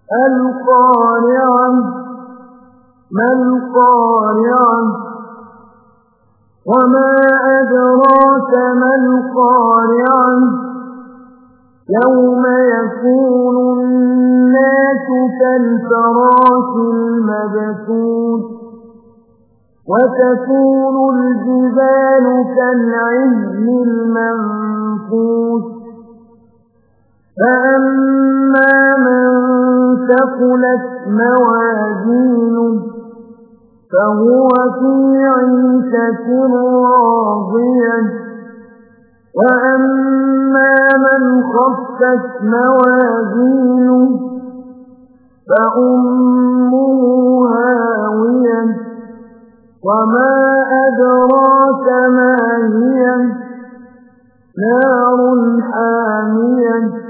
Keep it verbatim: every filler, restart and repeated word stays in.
القارعة ما القارعة وما أدراك ما القارعة يوم يكون الناس كالفراش المبثوث وتكون الجبال كالعهن المنفوش فأما من ثقلت موازينه فهو في عيشة راضية وأما من خفت موازينه فأمه هاوية وما أدراك ما هي نار حامية